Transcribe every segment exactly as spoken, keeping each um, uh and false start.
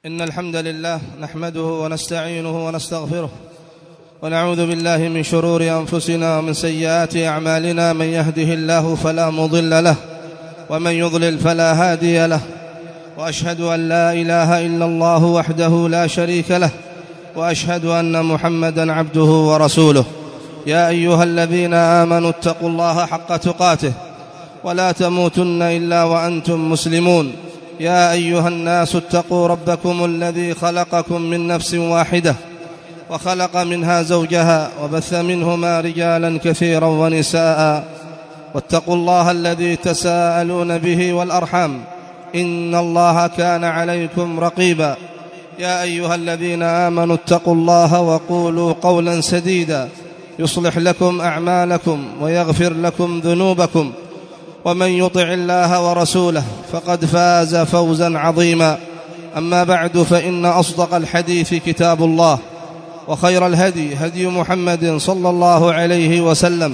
إن الحمد لله نحمده ونستعينه ونستغفره ونعوذ بالله من شرور أنفسنا ومن سيئات أعمالنا. من يهده الله فلا مضل له ومن يضلل فلا هادي له، وأشهد أن لا إله إلا الله وحده لا شريك له، وأشهد أن محمدًا عبده ورسوله. يا أيها الذين آمنوا اتقوا الله حق تقاته ولا تموتن إلا وأنتم مسلمون. يا أيها الناس اتقوا ربكم الذي خلقكم من نفس واحدة وخلق منها زوجها وبث منهما رجالا كثيرا ونساء، واتقوا الله الذي تساءلون به والأرحام إن الله كان عليكم رقيبا. يا أيها الذين آمنوا اتقوا الله وقولوا قولا سديدا يصلح لكم أعمالكم ويغفر لكم ذنوبكم، ومن يطع الله ورسوله فقد فاز فوزا عظيما. أما بعد، فإن أصدق الحديث كتاب الله، وخير الهدي هدي محمد صلى الله عليه وسلم،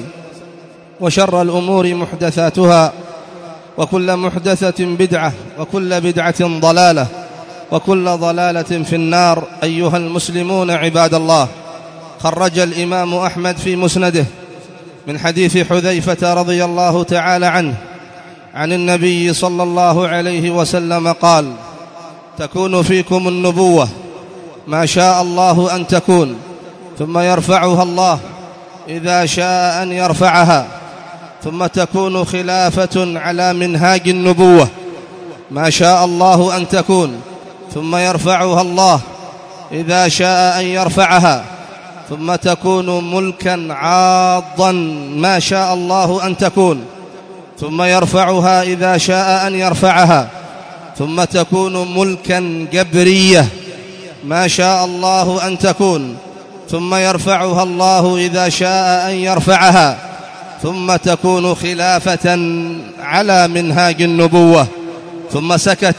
وشر الأمور محدثاتها، وكل محدثة بدعة، وكل بدعة ضلالة، وكل ضلالة في النار. أيها المسلمون عباد الله، خرج الإمام أحمد في مسنده من حديث حذيفة رضي الله تعالى عنه عن النبي صلى الله عليه وسلم قال: تكون فيكم النبوة ما شاء الله أن تكون، ثم يرفعها الله إذا شاء أن يرفعها، ثم تكون خلافة على منهاج النبوة ما شاء الله أن تكون، ثم يرفعها الله إذا شاء أن يرفعها، ثم تكون ملكا عاضا ما شاء الله أن تكون، ثم يرفعها إذا شاء أن يرفعها، ثم تكون ملكا جبرية ما شاء الله أن تكون، ثم يرفعها الله إذا شاء أن يرفعها، ثم تكون خلافة على منهاج النبوة. ثم سكت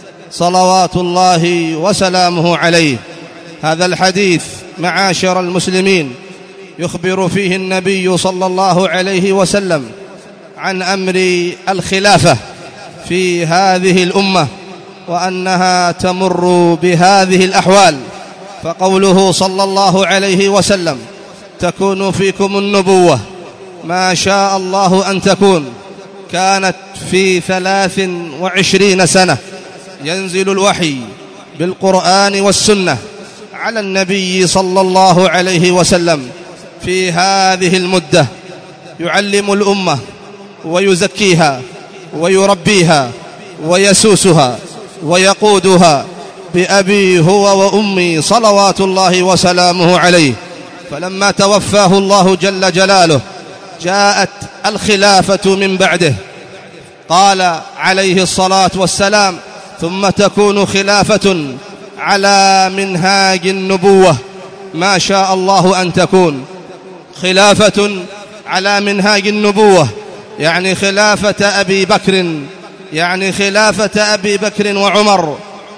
صلوات الله وسلامه عليه. هذا الحديث معاشر المسلمين يخبر فيه النبي صلى الله عليه وسلم عن أمر الخلافة في هذه الأمة، وأنها تمر بهذه الأحوال. فقوله صلى الله عليه وسلم: تكون فيكم النبوة ما شاء الله أن تكون، كانت في ثلاث وعشرين سنة ينزل الوحي بالقرآن والسنة على النبي صلى الله عليه وسلم. في هذه المدة يعلم الأمة ويزكيها ويربيها ويسوسها ويقودها بأبي هو وأمي صلوات الله وسلامه عليه. فلما توفاه الله جل جلاله جاءت الخلافة من بعده. قال عليه الصلاة والسلام: ثم تكون خلافة على منهاج النبوة ما شاء الله أن تكون. خلافة على منهاج النبوة يعني خلافة أبي بكر، يعني خلافة أبي بكر وعمر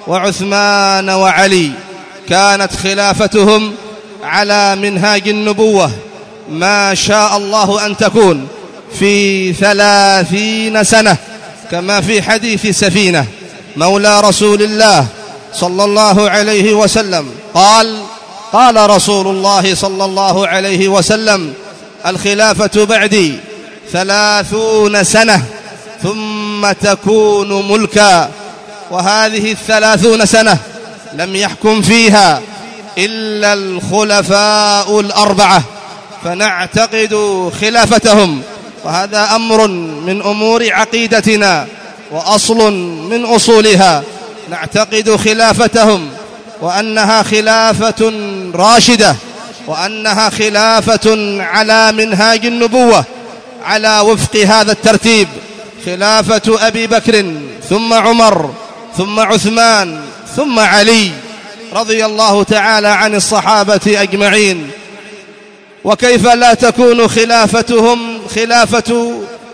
وعثمان وعلي. كانت خلافتهم على منهاج النبوة ما شاء الله أن تكون في ثلاثين سنة، كما في حديث سفينة مولى رسول الله صلى الله عليه وسلم قال: قال رسول الله صلى الله عليه وسلم: الخلافة بعدي ثلاثون سنة ثم تكون ملكا. وهذه الثلاثون سنة لم يحكم فيها إلا الخلفاء الأربعة، فنعتقد خلافتهم، وهذا أمر من أمور عقيدتنا وأصل من أصولها. نعتقد خلافتهم وأنها خلافة راشدة، وأنها خلافة على منهاج النبوة على وفق هذا الترتيب: خلافة أبي بكر، ثم عمر، ثم عثمان، ثم علي رضي الله تعالى عن الصحابة أجمعين. وكيف لا تكون خلافتهم خلافة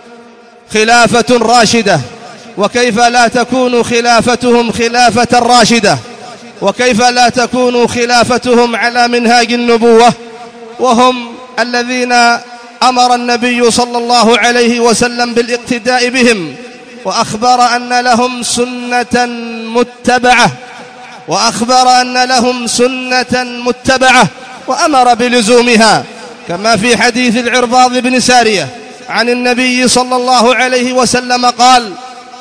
خلافة راشدة؟ وكيف لا تكون خلافتهم خلافة راشدة؟ وكيف لا تكون خلافتهم على منهاج النبوة وهم الذين أمر النبي صلى الله عليه وسلم بالاقتداء بهم، وأخبر أن لهم سنة متبعة وأخبر أن لهم سنة متبعة وأمر بلزومها، كما في حديث العرباض بن سارية عن النبي صلى الله عليه وسلم قال: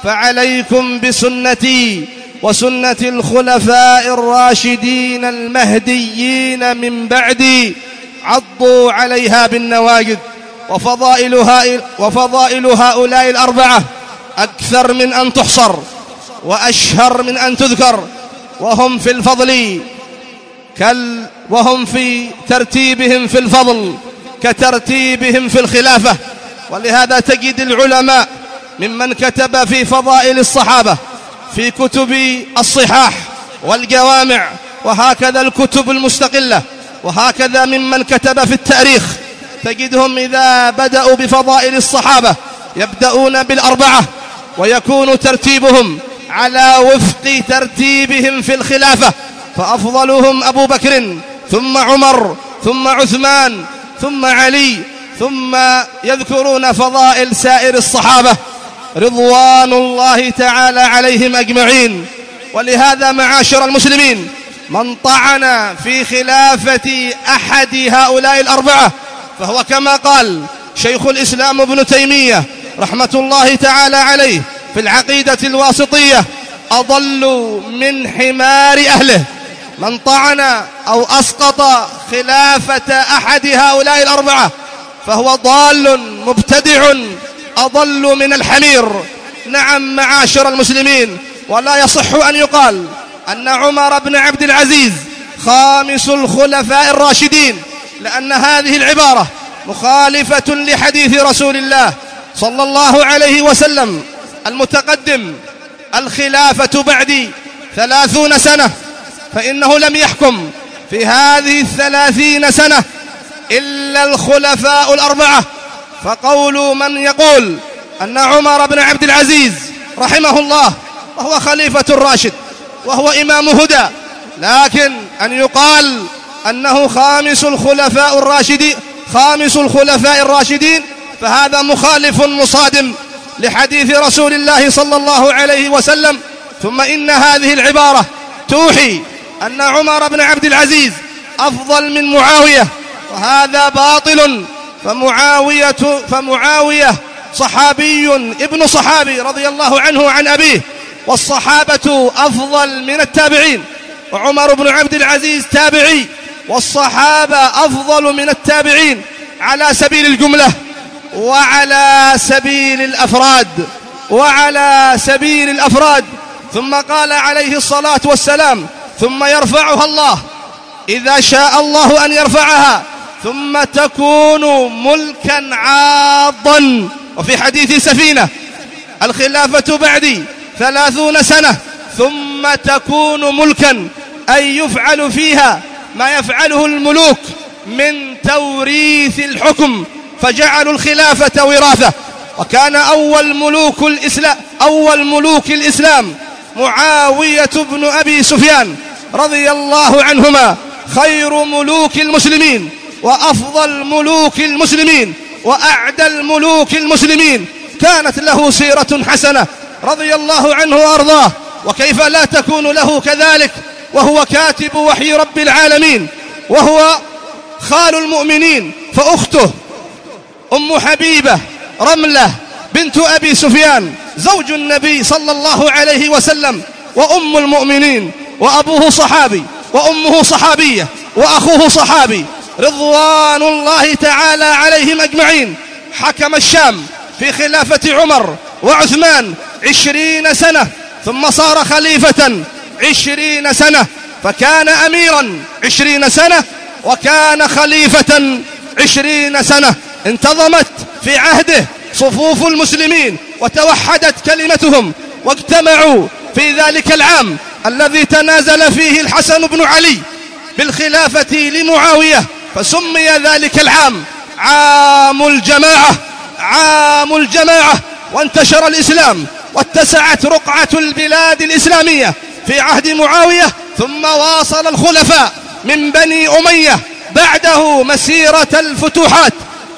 فعليكم بسنتي وسنة الخلفاء الراشدين المهديين من بعدي، عضوا عليها بالنواجذ. وفضائلها وفضائل هؤلاء الأربعة أكثر من أن تحصر وأشهر من أن تذكر، وهم في الفضل كال وهم في ترتيبهم في الفضل كترتيبهم في الخلافة. ولهذا تجد العلماء ممن كتب في فضائل الصحابة في كتب الصحاح والجوامع، وهكذا الكتب المستقلة، وهكذا ممن كتب في التاريخ، تجدهم إذا بدأوا بفضائل الصحابة يبدأون بالأربعة، ويكون ترتيبهم على وفق ترتيبهم في الخلافة، فأفضلهم أبو بكر، ثم عمر، ثم عثمان، ثم علي، ثم يذكرون فضائل سائر الصحابة رضوان الله تعالى عليهم أجمعين. ولهذا معاشر المسلمين، من طعن في خلافة أحد هؤلاء الأربعة فهو كما قال شيخ الإسلام ابن تيمية رحمة الله تعالى عليه في العقيدة الواسطية: أضل من حمار أهله. من طعن أو أسقط خلافة أحد هؤلاء الأربعة فهو ضال مبتدع أضل من الحمير. نعم معاشر المسلمين، ولا يصح أن يقال أن عمر بن عبد العزيز خامس الخلفاء الراشدين، لأن هذه العبارة مخالفة لحديث رسول الله صلى الله عليه وسلم المتقدم: الخلافة بعدي ثلاثون سنة. فإنه لم يحكم في هذه الثلاثين سنة إلا الخلفاء الأربعة. فقول من يقول أن عمر بن عبد العزيز رحمه الله وهو خليفة الراشد وهو إمام هدى، لكن أن يقال أنه خامس الخلفاء الراشدين خامس الخلفاء الراشدين فهذا مخالف مصادم لحديث رسول الله صلى الله عليه وسلم. ثم إن هذه العبارة توحي أن عمر بن عبد العزيز أفضل من معاوية، وهذا باطل. فمعاوية, فمعاوية صحابي ابن صحابي رضي الله عنه عن أبيه، والصحابة أفضل من التابعين، وعمر بن عبد العزيز تابعي، والصحابة أفضل من التابعين على سبيل الجملة وعلى سبيل الأفراد وعلى سبيل الأفراد. ثم قال عليه الصلاة والسلام: ثم يرفعها الله إذا شاء الله أن يرفعها، ثم تكون ملكا عاضا. وفي حديث سفينة: الخلافة بعدي ثلاثون سنة ثم تكون ملكا، أي يفعل فيها ما يفعله الملوك من توريث الحكم، فجعلوا الخلافة وراثة. وكان أول ملوك الإسلام أول ملوك الإسلام معاوية بن أبي سفيان رضي الله عنهما، خير ملوك المسلمين وأفضل ملوك المسلمين وأعدل ملوك المسلمين، كانت له سيرة حسنة رضي الله عنه وأرضاه. وكيف لا تكون له كذلك وهو كاتب وحي رب العالمين، وهو خال المؤمنين، فأخته أم حبيبة رملة بنت أبي سفيان زوج النبي صلى الله عليه وسلم وأم المؤمنين، وأبوه صحابي وأمه صحابية وأخوه صحابي رضوان الله تعالى عليهم أجمعين. حكم الشام في خلافة عمر وعثمان عشرين سنة، ثم صار خليفة عشرين سنة، فكان أميرا عشرين سنة وكان خليفة عشرين سنة. انتظمت في عهده صفوف المسلمين وتوحدت كلمتهم، واجتمعوا في ذلك العام الذي تنازل فيه الحسن بن علي بالخلافة لمعاوية، فسمي ذلك العام عام الجماعة عام الجماعة. وانتشر الإسلام واتسعت رقعة البلاد الإسلامية في عهد معاوية، ثم واصل الخلفاء من بني أمية بعده مسيرة الفتوحات،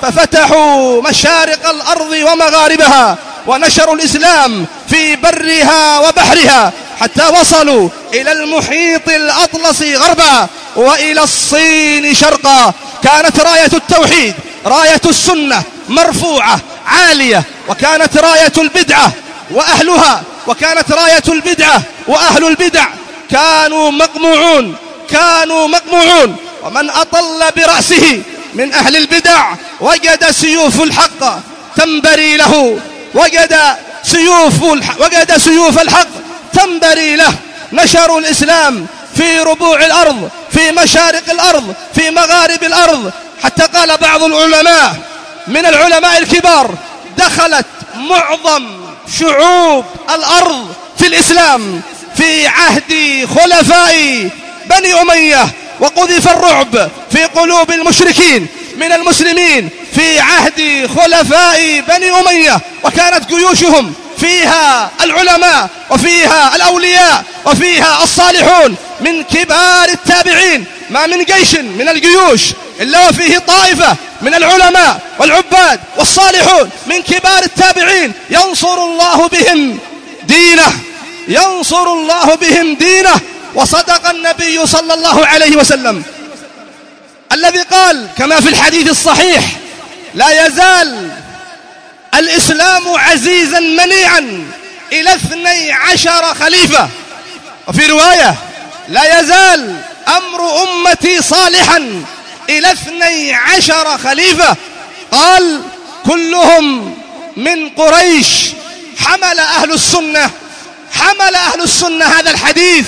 ففتحوا مشارق الأرض ومغاربها، ونشروا الإسلام في برها وبحرها، حتى وصلوا إلى المحيط الأطلسي غربا وإلى الصين شرقا. كانت راية التوحيد، راية السنة مرفوعة عالية، وكانت راية البدعة وأهلها وكانت راية البدعة وأهل البدع كانوا مقموعون كانوا مقموعون ومن أطل برأسه من أهل البدع وجد سيوف الحق تنبري له وجد سيوف وجد سيوف الحق تنبري له. نشروا الإسلام في ربوع الأرض، في مشارق الأرض، في مغارب الأرض، حتى قال بعض العلماء من العلماء الكبار: دخلت معظم شعوب الأرض في الإسلام في عهد خلفاء بني أمية، وقذف الرعب في قلوب المشركين من المسلمين في عهد خلفاء بني أمية، وكانت جيوشهم فيها العلماء وفيها الأولياء وفيها الصالحون من كبار التابعين. ما من جيش من الجيوش إلا وفيه طائفة من العلماء والعباد والصالحون من كبار التابعين ينصر الله بهم دينه ينصر الله بهم دينه. وصدق النبي صلى الله عليه وسلم الذي قال كما في الحديث الصحيح: لا يزال الإسلام عزيزا منيعا إلى اثني عشر خليفة. وفي رواية: لا يزال أمر أمتي صالحا إلى اثني عشر خليفة. قال: كلهم من قريش. حمل أهل السنة حمل أهل السنة هذا الحديث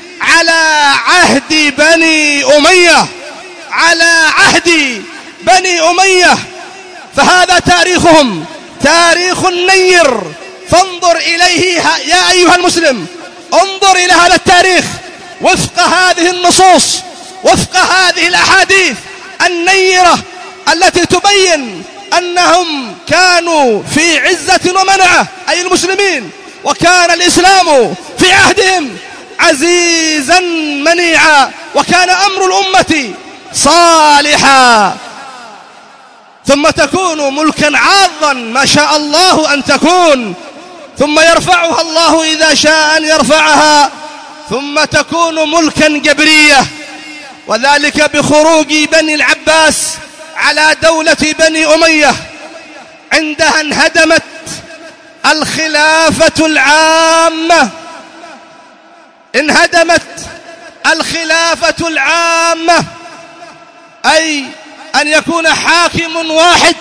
على عهد بني أمية على عهد بني أمية فهذا تاريخهم تاريخ نير. فانظر إليه يا أيها المسلم، انظر إلى هذا التاريخ وفق هذه النصوص، وفق هذه الأحاديث النيرة التي تبين أنهم كانوا في عزة ومنعة، أي المسلمين، وكان الإسلام في عهدهم عزيزا منيعا، وكان أمر الأمة صالحا. ثم تكون ملكا عاضا ما شاء الله أن تكون، ثم يرفعها الله إذا شاء أن يرفعها، ثم تكون ملكا جبرية، وذلك بخروج بني العباس على دولة بني أمية. عندها انهدمت الخلافة العامة انهدمت الخلافة العامة أي أن يكون حاكم واحد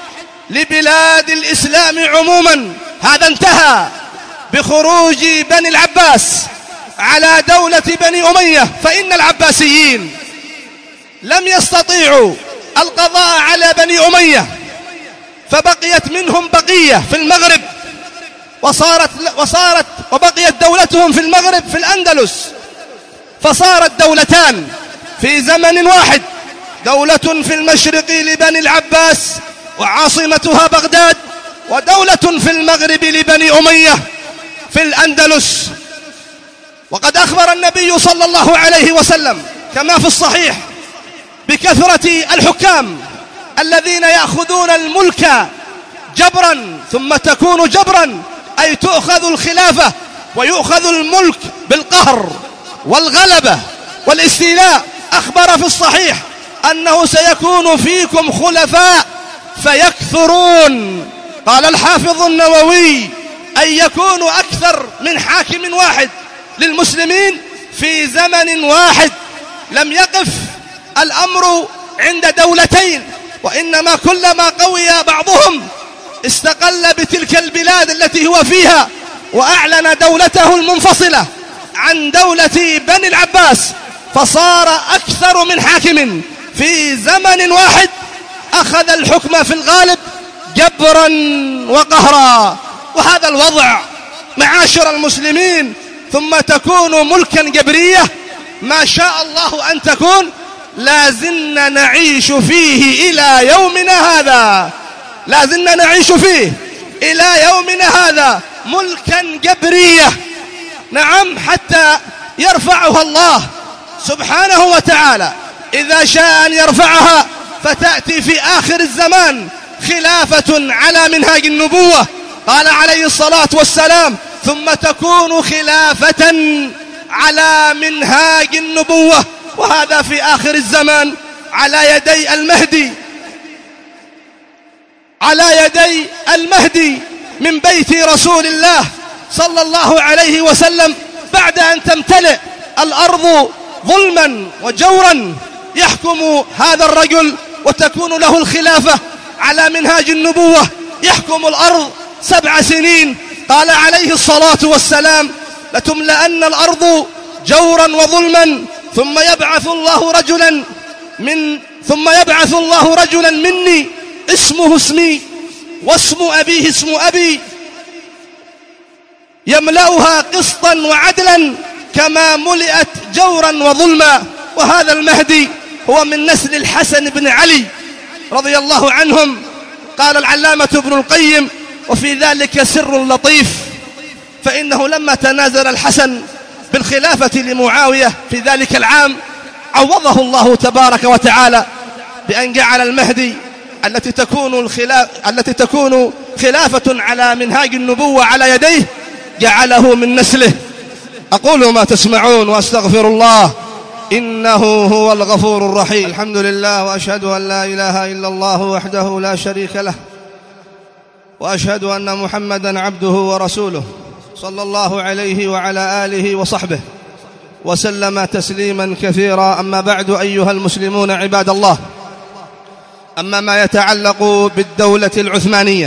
لبلاد الإسلام عموما. هذا انتهى بخروج بني العباس على دولة بني أمية، فإن العباسيين لم يستطيعوا القضاء على بني أمية، فبقيت منهم بقية في المغرب، وصارت وصارت وبقيت دولتهم في المغرب في الأندلس، فصارت دولتان في زمن واحد، دولة في المشرق لبني العباس وعاصمتها بغداد، ودولة في المغرب لبني أمية في الأندلس. وقد أخبر النبي صلى الله عليه وسلم كما في الصحيح بكثرة الحكام الذين يأخذون الملك جبرا ثم تكون جبرا، أي تؤخذ الخلافة ويؤخذ الملك بالقهر والغلبة والاستيلاء. أخبر في الصحيح أنه سيكون فيكم خلفاء فيكثرون. قال الحافظ النووي: أن يكون أكثر من حاكم واحد للمسلمين في زمن واحد. لم يقف الأمر عند دولتين، وإنما كلما قوي بعضهم استقل بتلك البلاد التي هو فيها وأعلن دولته المنفصلة عن دولة بني العباس، فصار أكثر من حاكم في زمن واحد أخذ الحكم في الغالب جبرا وقهرا. وهذا الوضع معاشر المسلمين، ثم تكون ملكا جبرية ما شاء الله أن تكون، لازلنا نعيش فيه إلى يومنا هذا لازلنا نعيش فيه إلى يومنا هذا ملكا جبرية. نعم، حتى يرفعها الله سبحانه وتعالى إذا شاء أن يرفعها، فتأتي في آخر الزمان خلافة على منهاج النبوة. قال عليه الصلاة والسلام: ثم تكون خلافة على منهاج النبوة، وهذا في آخر الزمان على يدي المهدي على يدي المهدي من بيت رسول الله صلى الله عليه وسلم. بعد أن تمتلئ الأرض ظلما وجورا يحكم هذا الرجل وتكون له الخلافة على منهاج النبوة، يحكم الأرض سبع سنين. قال عليه الصلاة والسلام: لتملأن الأرض جورا وظلما ثم يبعث الله رجلا من ثم يبعث الله رجلا مني اسمه اسمي واسم أبيه اسم أبي يملأها قسطا وعدلا كما ملئت جورا وظلما. وهذا المهدي هو من نسل الحسن بن علي رضي الله عنهم. قال العلامة ابن القيم: وفي ذلك سر لطيف، فإنه لما تنازل الحسن بالخلافة لمعاوية في ذلك العام عوضه الله تبارك وتعالى بأن جعل المهدي التي تكون الخلاف التي تكون خلافة على منهاج النبوة على يديه جعله من نسله. أقول ما تسمعون وأستغفر الله إنه هو الغفور الرحيم. الحمد لله، وأشهد أن لا إله إلا الله وحده لا شريك له، وأشهد أن محمدا عبده ورسوله صلى الله عليه وعلى آله وصحبه وسلم تسليما كثيرا. أما بعد، أيها المسلمون عباد الله، أما ما يتعلق بالدولة العثمانية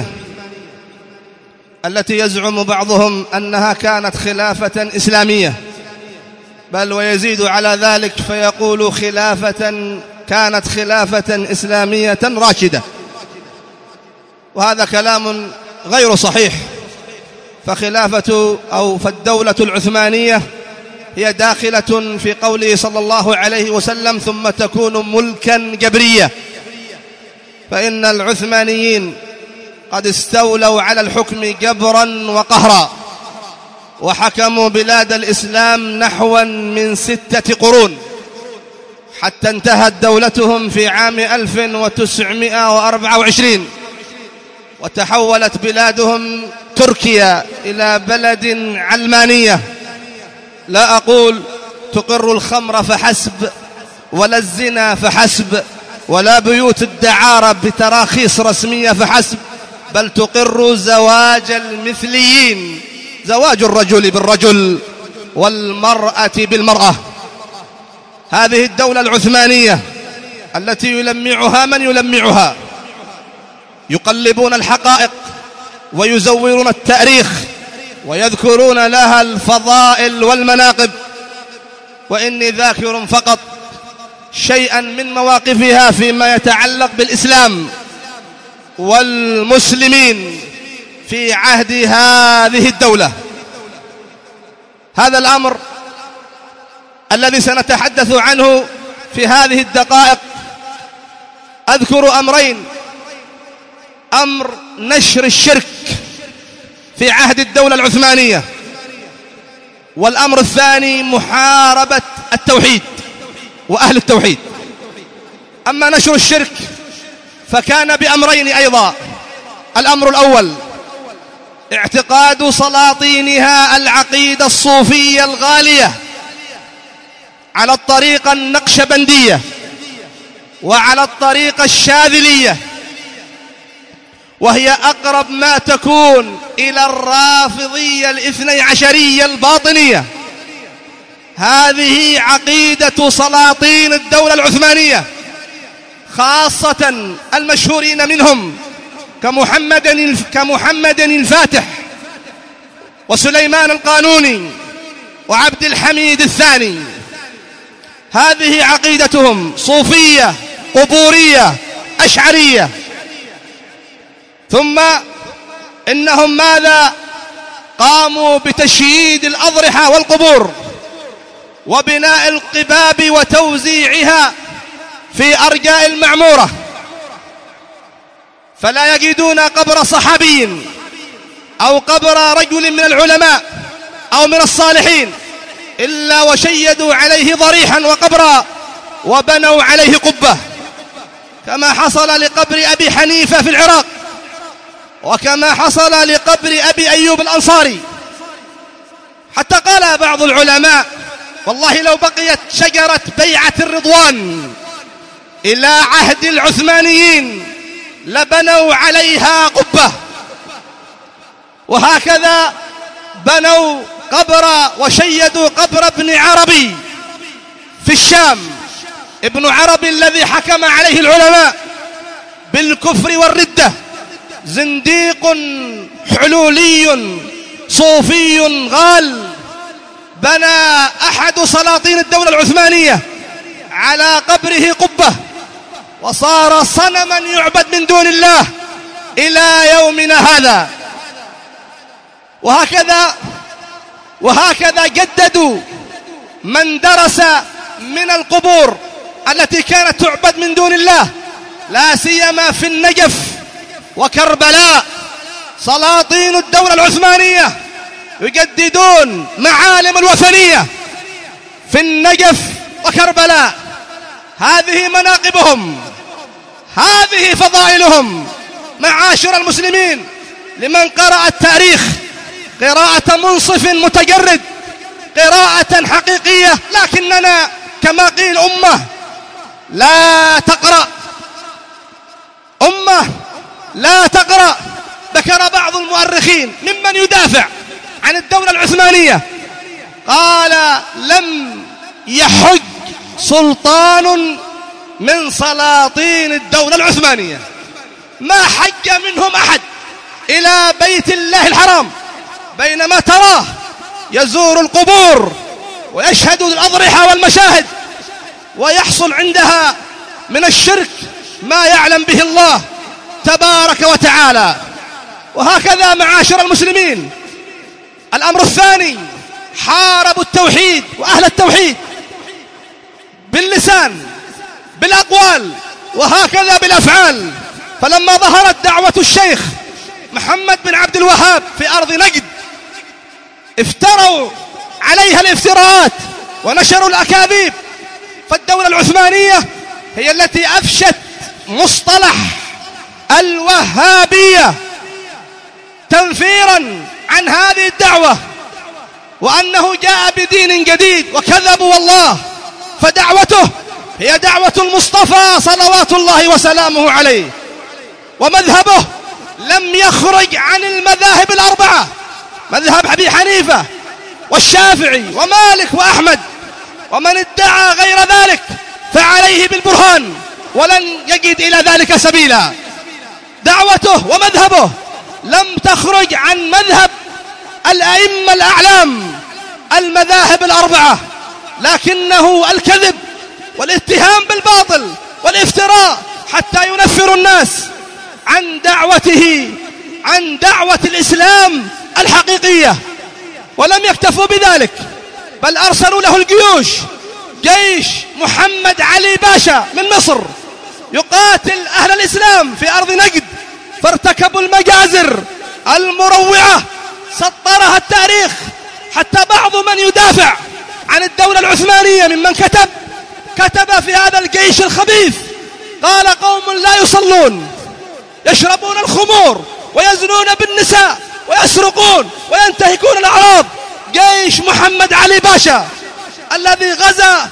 التي يزعم بعضهم أنها كانت خلافة إسلامية، بل ويزيد على ذلك فيقول خلافة كانت خلافة إسلامية راشدة، وهذا كلام غير صحيح. فخلافة أو فالدولة العثمانية هي داخلة في قوله صلى الله عليه وسلم: ثم تكون ملكا جبريا. فإن العثمانيين قد استولوا على الحكم جبرا وقهرا، وحكموا بلاد الإسلام نحوا من ستة قرون، حتى انتهت دولتهم في عام ألف وتسعمائة وأربعة وعشرين، وتحولت بلادهم تركيا إلى بلد علمانية. لا أقول تقر الخمر فحسب، ولا الزنا فحسب، ولا بيوت الدعارة بتراخيص رسمية فحسب، بل تقر زواج المثليين، زواج الرجل بالرجل والمرأة بالمرأة. هذه الدولة العثمانية التي يلمعها من يلمعها، يقلبون الحقائق ويزورون التاريخ ويذكرون لها الفضائل والمناقب. وإني ذاكر فقط شيئا من مواقفها فيما يتعلق بالإسلام والمسلمين في عهد هذه الدولة. هذا الأمر الذي سنتحدث عنه في هذه الدقائق، أذكر أمرين: أمر نشر الشرك في عهد الدولة العثمانية، والأمر الثاني محاربة التوحيد وأهل التوحيد. أما نشر الشرك فكان بأمرين أيضا: الأمر الأول اعتقاد سلاطينها العقيدة الصوفية الغالية على الطريقة النقشبندية وعلى الطريقة الشاذلية، وهي أقرب ما تكون إلى الرافضية الاثني عشرية الباطنية. هذه عقيدة سلاطين الدولة العثمانية، خاصة المشهورين منهم كمحمد كمحمد الفاتح وسليمان القانوني وعبد الحميد الثاني. هذه عقيدتهم صوفية قبورية أشعرية. ثم إنهم ماذا؟ قاموا بتشييد الأضرحة والقبور وبناء القباب وتوزيعها في أرجاء المعمورة، فلا يجدون قبر صحابي أو قبر رجل من العلماء أو من الصالحين إلا وشيدوا عليه ضريحا وقبرا وبنوا عليه قبة، كما حصل لقبر أبي حنيفة في العراق، وكما حصل لقبر أبي أيوب الأنصاري، حتى قال بعض العلماء: والله لو بقيت شجرة بيعة الرضوان إلى عهد العثمانيين لبنوا عليها قبة. وهكذا بنوا قبر وشيدوا قبر ابن عربي في الشام، ابن عربي الذي حكم عليه العلماء بالكفر والردة، زنديق حلولي صوفي غال. بنى أحد سلاطين الدولة العثمانية على قبره قبة، وصار صنما يعبد من دون الله إلى يومنا هذا. وهكذا وهكذا جددوا من درس من القبور التي كانت تعبد من دون الله، لا سيما في النجف وكربلاء. سلاطين الدولة العثمانية يجددون معالم الوثنية في النجف وكربلاء. هذه مناقبهم، هذه فضائلهم معاشر المسلمين. لمن قرأ التاريخ قراءة منصف متجرد، قراءة حقيقية، لكننا كما قيل أمة لا تقرأ، أمة لا تقرأ. ذكر بعض المؤرخين ممن يدافع عن الدولة العثمانية، قال: لم يحج سلطان من سلاطين الدولة العثمانية، ما حج منهم أحد إلى بيت الله الحرام، بينما تراه يزور القبور ويشهد الأضرحة والمشاهد ويحصل عندها من الشرك ما يعلم به الله تبارك وتعالى. وهكذا معاشر المسلمين، الأمر الثاني: حاربوا التوحيد وأهل التوحيد باللسان بالأقوال وهكذا بالأفعال. فلما ظهرت دعوة الشيخ محمد بن عبد الوهاب في أرض نجد، افتروا عليها الافتراءات ونشروا الأكاذيب. فالدولة العثمانية هي التي أفشت مصطلح الوهابية تنفيرا عن هذه الدعوة، وأنه جاء بدين جديد، وكذبوا والله. فدعوته هي دعوة المصطفى صلوات الله وسلامه عليه، ومذهبه لم يخرج عن المذاهب الأربعة، مذهب أبي حنيفة والشافعي ومالك وأحمد. ومن ادعى غير ذلك فعليه بالبرهان، ولن يجد إلى ذلك سبيلا. دعوته ومذهبه لم تخرج عن مذهب الأئمة الأعلام المذاهب الأربعة، لكنه الكذب والاتهام بالباطل والافتراء حتى ينفر الناس عن دعوته، عن دعوة الإسلام الحقيقية. ولم يكتفوا بذلك، بل أرسلوا له الجيوش، جيش محمد علي باشا من مصر يقاتل أهل الإسلام في أرض نجد، فارتكبوا المجازر المروعة سطرها التاريخ. حتى بعض من يدافع عن الدولة العثمانية ممن كتب كتب في هذا الجيش الخبيث، قال: قوم لا يصلون، يشربون الخمور ويزنون بالنساء ويسرقون وينتهكون الأعراض. جيش محمد علي باشا الذي غزا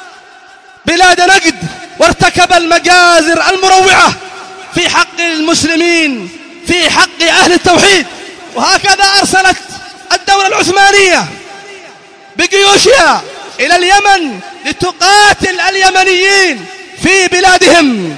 بلاد نجد وارتكب المجازر المروعة في حق المسلمين، في حق أهل التوحيد. وهكذا أرسلت الدولة العثمانية بجيوشها إلى اليمن لتقاتل اليمنيين في بلادهم.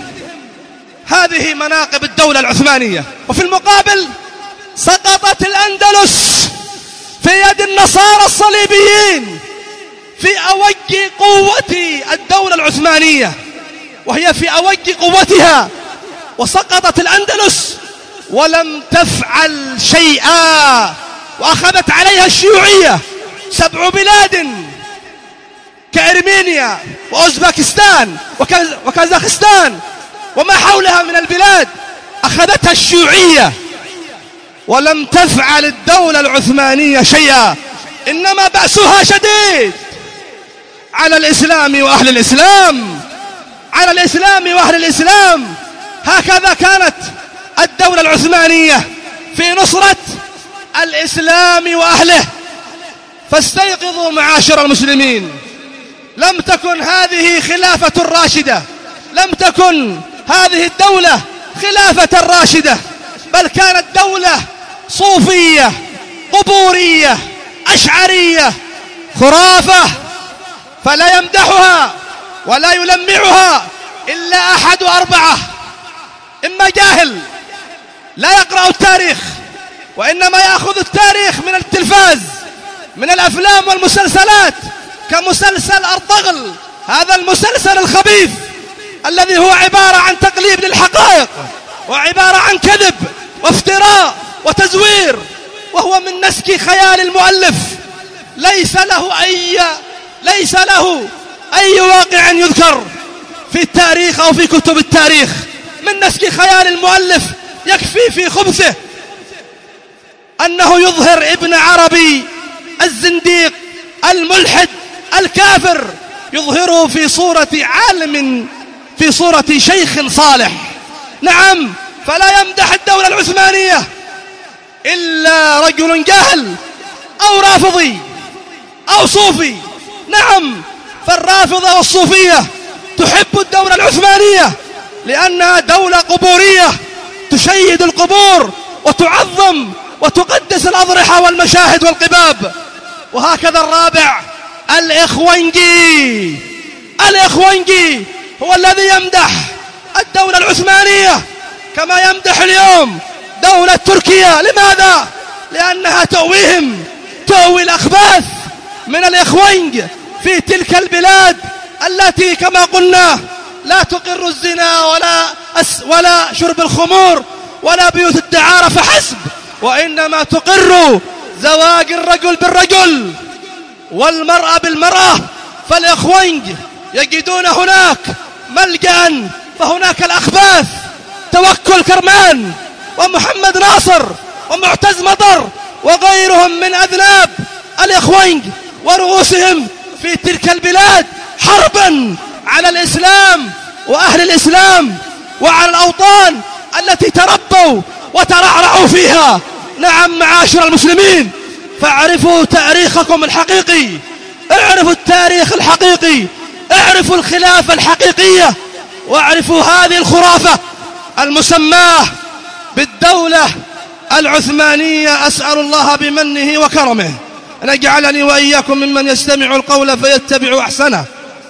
هذه مناقب الدولة العثمانية. وفي المقابل سقطت الأندلس في يد النصارى الصليبيين في أوج قوة الدولة العثمانية، وهي في أوج قوتها، وسقطت الأندلس ولم تفعل شيئا، وأخذت عليها الشيوعية سبع بلاد كأرمينيا وأوزبكستان وكازاخستان وما حولها من البلاد، أخذتها الشيوعية، ولم تفعل الدولة العثمانية شيئا. إنما بأسها شديد على الإسلام وأهل الإسلام، على الإسلام وأهل الإسلام. هكذا كانت الدولة العثمانية في نصرة الإسلام وأهله، فاستيقظوا معاشر المسلمين، لم تكن هذه خلافة راشدة، لم تكن هذه الدولة خلافة راشدة، بل كانت دولة صوفية قبورية أشعرية خرافة، فلا يمدحها ولا يلمعها إلا أحد أربعة: إما جاهل لا يقرأ التاريخ، وإنما يأخذ التاريخ من التلفاز، من الأفلام والمسلسلات، كمسلسل أرطغرل، هذا المسلسل الخبيث الذي هو عبارة عن تقليب للحقائق وعبارة عن كذب وافتراء وتزوير، وهو من نسك خيال المؤلف، ليس له أي ليس له أي واقع يذكر في التاريخ أو في كتب التاريخ، من نسك خيال المؤلف. يكفي في خبثه أنه يظهر ابن عربي الزنديق الملحد الكافر، يظهره في صورة عالم، في صورة شيخ صالح. نعم، فلا يمدح الدولة العثمانية إلا رجل جاهل أو رافضي أو صوفي. نعم، فالرافضة والصوفية تحب الدولة العثمانية لأنها دولة قبورية تشيد القبور وتعظم وتقدس الأضرحة والمشاهد والقباب. وهكذا الرابع الإخوانجي، الإخوانجي هو الذي يمدح الدولة العثمانية كما يمدح اليوم دولة تركيا. لماذا؟ لأنها تؤويهم، تؤوي الأخباث من الإخوانج في تلك البلاد التي كما قلنا لا تقر الزنا ولا أس ولا شرب الخمور ولا بيوت الدعارة فحسب، وإنما تقر زواج الرجل بالرجل والمرأة بالمرأة. فالإخوانج يجدون هناك ملجأ، فهناك الأخباث، توكل كرمان ومحمد ناصر ومعتز مطر وغيرهم من أذناب الإخوانج ورؤوسهم في تلك البلاد حربا على الإسلام وأهل الإسلام وعلى الأوطان التي تربوا وترعرعوا فيها. نعم معاشر المسلمين، فاعرفوا تاريخكم الحقيقي، اعرفوا التاريخ الحقيقي، اعرفوا الخلافة الحقيقية، واعرفوا هذه الخرافة المسماة بالدولة العثمانية. أسأل الله بمنه وكرمه أن يجعلني وإياكم ممن يستمع القول فيتبع أحسنه.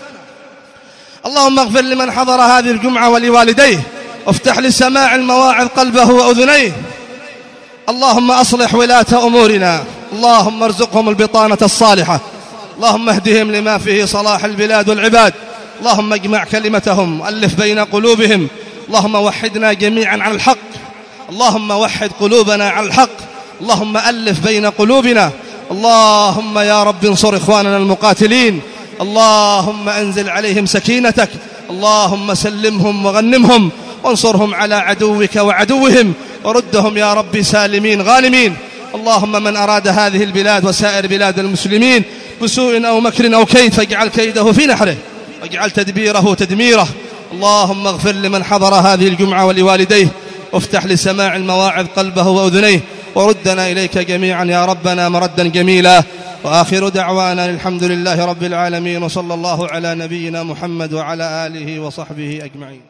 اللهم اغفر لمن حضر هذه الجمعة ولوالديه، وافتح لسماع المواعظ قلبه وأذنيه. اللهم أصلح ولاة أمورنا، اللهم ارزقهم البطانة الصالحة، اللهم اهدهم لما فيه صلاح البلاد والعباد، اللهم اجمع كلمتهم، ألف بين قلوبهم، اللهم وحدنا جميعا على الحق، اللهم وحد قلوبنا على الحق، اللهم ألف بين قلوبنا. اللهم يا رب انصر إخواننا المقاتلين، اللهم أنزل عليهم سكينتك، اللهم سلمهم وغنمهم وانصرهم على عدوك وعدوهم، وردهم يا رب سالمين غانمين. اللهم من أراد هذه البلاد وسائر بلاد المسلمين بسوء أو مكر أو كيد فاجعل كيده في نحره واجعل تدبيره تدميره. اللهم اغفر لمن حضر هذه الجمعة ولوالديه، وافتح لسماع المواعظ قلبه وأذنيه، وردنا إليك جميعا يا ربنا مردا جميلا. وآخر دعوانا الحمد لله رب العالمين، وصلى الله على نبينا محمد وعلى آله وصحبه أجمعين.